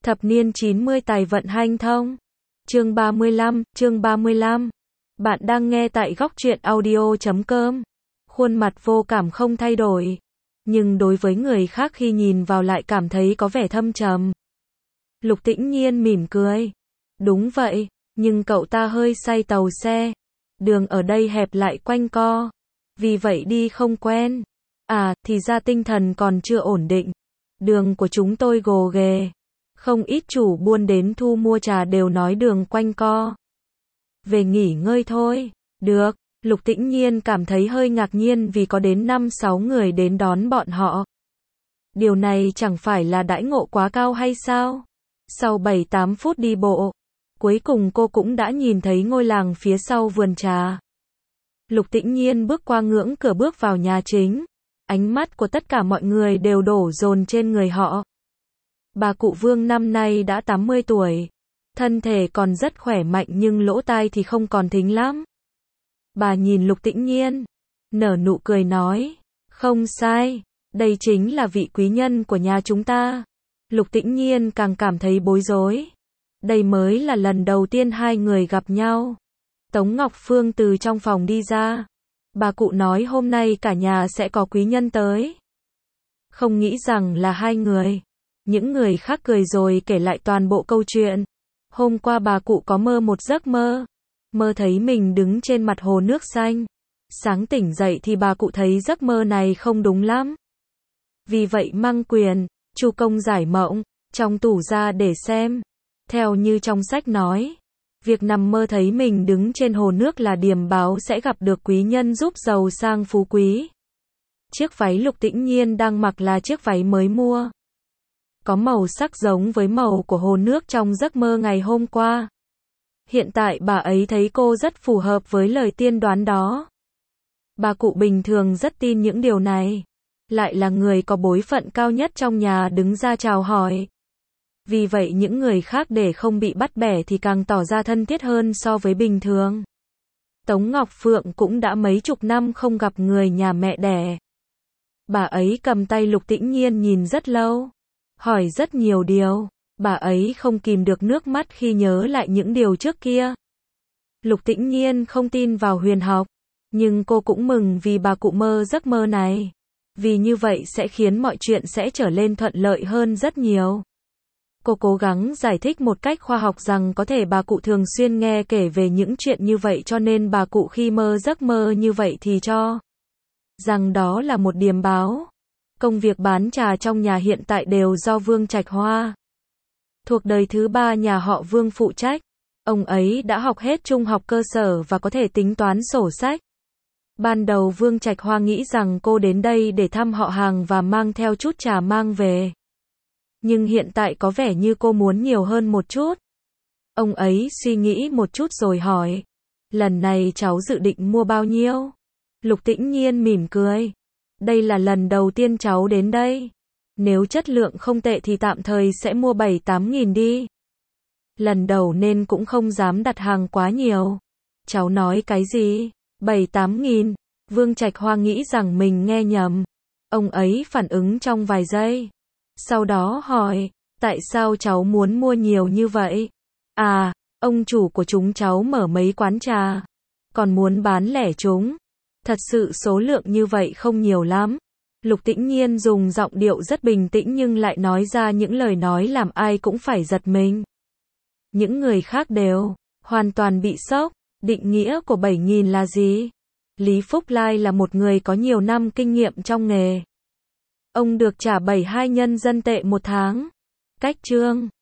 Thập niên 90 tài vận hanh thông. Chương 35. Bạn đang nghe tại góc truyện audio.com. Khuôn mặt vô cảm không thay đổi, nhưng đối với người khác khi nhìn vào lại cảm thấy có vẻ thâm trầm. Lục Tĩnh Nhiên mỉm cười. Đúng vậy, nhưng cậu ta hơi say tàu xe. Đường ở đây hẹp lại quanh co, vì vậy đi không quen. À, thì ra tinh thần còn chưa ổn định. Đường của chúng tôi gồ ghề. Không ít chủ buôn đến thu mua trà đều nói đường quanh co. Về nghỉ ngơi thôi. Được, Lục Tĩnh Nhiên cảm thấy hơi ngạc nhiên vì có đến 5-6 người đến đón bọn họ. Điều này chẳng phải là đãi ngộ quá cao hay sao? Sau 7-8 phút đi bộ, cuối cùng cô cũng đã nhìn thấy ngôi làng phía sau vườn trà. Lục Tĩnh Nhiên bước qua ngưỡng cửa bước vào nhà chính. Ánh mắt của tất cả mọi người đều đổ dồn trên người họ. Bà cụ Vương năm nay đã 80 tuổi. Thân thể còn rất khỏe mạnh nhưng lỗ tai thì không còn thính lắm. Bà nhìn Lục Tĩnh Nhiên, nở nụ cười nói, không sai, đây chính là vị quý nhân của nhà chúng ta. Lục Tĩnh Nhiên càng cảm thấy bối rối. Đây mới là lần đầu tiên hai người gặp nhau. Tống Ngọc Phương từ trong phòng đi ra. Bà cụ nói hôm nay cả nhà sẽ có quý nhân tới. Không nghĩ rằng là hai người. Những người khác cười rồi kể lại toàn bộ câu chuyện. Hôm qua bà cụ có mơ một giấc mơ. Mơ thấy mình đứng trên mặt hồ nước xanh. Sáng tỉnh dậy thì bà cụ thấy giấc mơ này không đúng lắm. Vì vậy mang quyền, Chu công giải mộng, trong tủ ra để xem. Theo như trong sách nói, việc nằm mơ thấy mình đứng trên hồ nước là điềm báo sẽ gặp được quý nhân giúp giàu sang phú quý. Chiếc váy Lục Tĩnh Nhiên đang mặc là chiếc váy mới mua. Có màu sắc giống với màu của hồ nước trong giấc mơ ngày hôm qua. Hiện tại bà ấy thấy cô rất phù hợp với lời tiên đoán đó. Bà cụ bình thường rất tin những điều này. Lại là người có bối phận cao nhất trong nhà đứng ra chào hỏi. Vì vậy những người khác để không bị bắt bẻ thì càng tỏ ra thân thiết hơn so với bình thường. Tống Ngọc Phượng cũng đã mấy chục năm không gặp người nhà mẹ đẻ. Bà ấy cầm tay Lục Tĩnh Nhiên nhìn rất lâu. Hỏi rất nhiều điều. Bà ấy không kìm được nước mắt khi nhớ lại những điều trước kia. Lục Tĩnh Nhiên không tin vào huyền học. Nhưng cô cũng mừng vì bà cụ mơ giấc mơ này. Vì như vậy sẽ khiến mọi chuyện sẽ trở lên thuận lợi hơn rất nhiều. Cô cố gắng giải thích một cách khoa học rằng có thể bà cụ thường xuyên nghe kể về những chuyện như vậy cho nên bà cụ khi mơ giấc mơ như vậy thì cho rằng đó là một điềm báo. Công việc bán trà trong nhà hiện tại đều do Vương Trạch Hoa, thuộc đời thứ 3 nhà họ Vương phụ trách. Ông ấy đã học hết trung học cơ sở và có thể tính toán sổ sách. Ban đầu Vương Trạch Hoa nghĩ rằng cô đến đây để thăm họ hàng và mang theo chút trà mang về. Nhưng hiện tại có vẻ như cô muốn nhiều hơn một chút. Ông ấy suy nghĩ một chút rồi hỏi, lần này cháu dự định mua bao nhiêu? Lục Tĩnh Nhiên mỉm cười. Đây là lần đầu tiên cháu đến đây. Nếu chất lượng không tệ thì tạm thời sẽ mua 7-8 nghìn đi. Lần đầu nên cũng không dám đặt hàng quá nhiều. Cháu nói cái gì? 7-8 nghìn. Vương Trạch Hoa nghĩ rằng mình nghe nhầm. Ông ấy phản ứng trong vài giây. Sau đó hỏi, tại sao cháu muốn mua nhiều như vậy? À, ông chủ của chúng cháu mở mấy quán trà. Còn muốn bán lẻ chúng. Thật sự số lượng như vậy không nhiều lắm. Lục Tĩnh Nhiên dùng giọng điệu rất bình tĩnh nhưng lại nói ra những lời nói làm ai cũng phải giật mình. Những người khác đều hoàn toàn bị sốc. Định nghĩa của 7.000 là gì? Lý Phúc Lai là một người có nhiều năm kinh nghiệm trong nghề. Ông được trả 72 nhân dân tệ một tháng. Cách chương